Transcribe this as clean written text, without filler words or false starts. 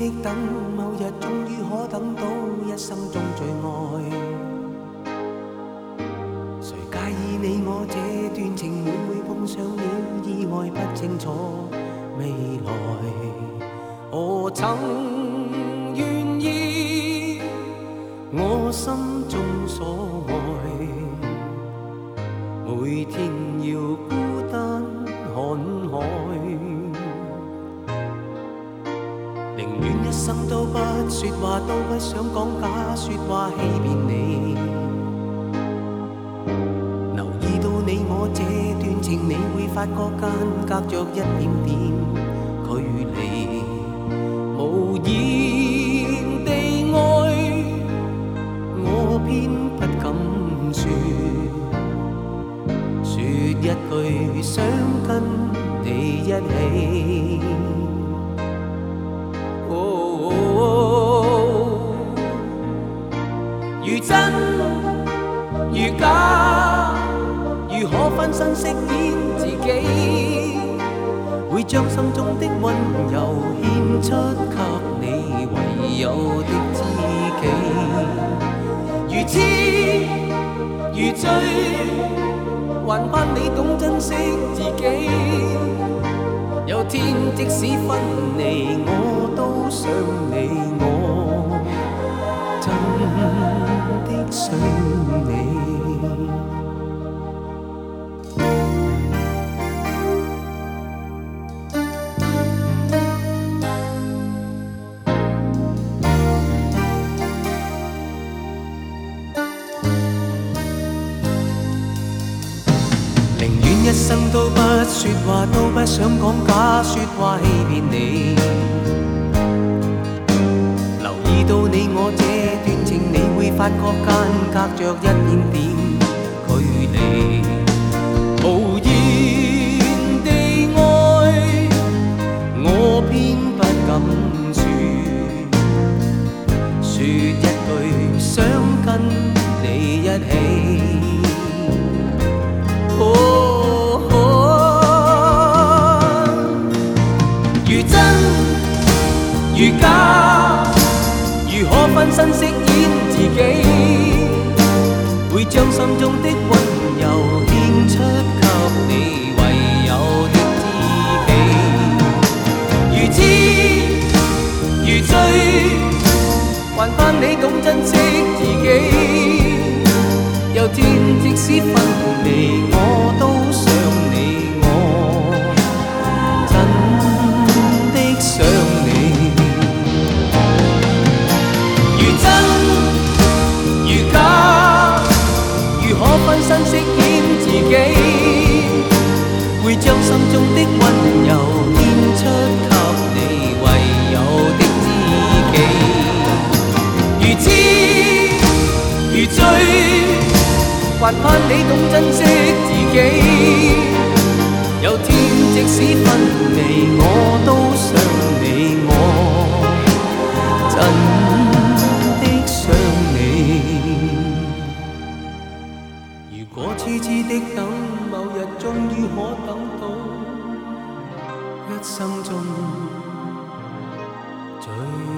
的等，某日終於可等到一生中最愛。誰介意你我這段情會唔會碰上了意外，不清楚未來。我曾願意我心中所愛，每天要孤單看海，寧願一生都不說話，都不想講假說話欺騙你。留意到你我這段情，你會發覺間隔着一點點距離，無言地愛，我偏不敢說，說一句想跟你一起。如真如假，如何分身飾演自己，會將心中的溫柔獻出給你唯有的知己。如痴如醉，還盼你懂珍惜自己。有天即使分離，我都想你，我真的想你。寧願一生都不說話，都不想講假說話欺騙你。留意到你我這段情，你會發覺間隔着一點點距離，無言地愛，我偏不敢說，說一句想跟你一起。如真如假，如何分身飾演自己，會將心中的溫柔獻出給你唯有的知己。如痴如醉，還盼你懂珍惜自己。有天即使分離，我都想你，我真的想你。如真如假，如何分身飾演自己，會將心中的溫柔獻出給你唯有的知己。如痴如醉，還盼你懂珍惜自己。有天即使分離，我都想你，我真的想你。如果痴痴的等，某日終於可等到一生中最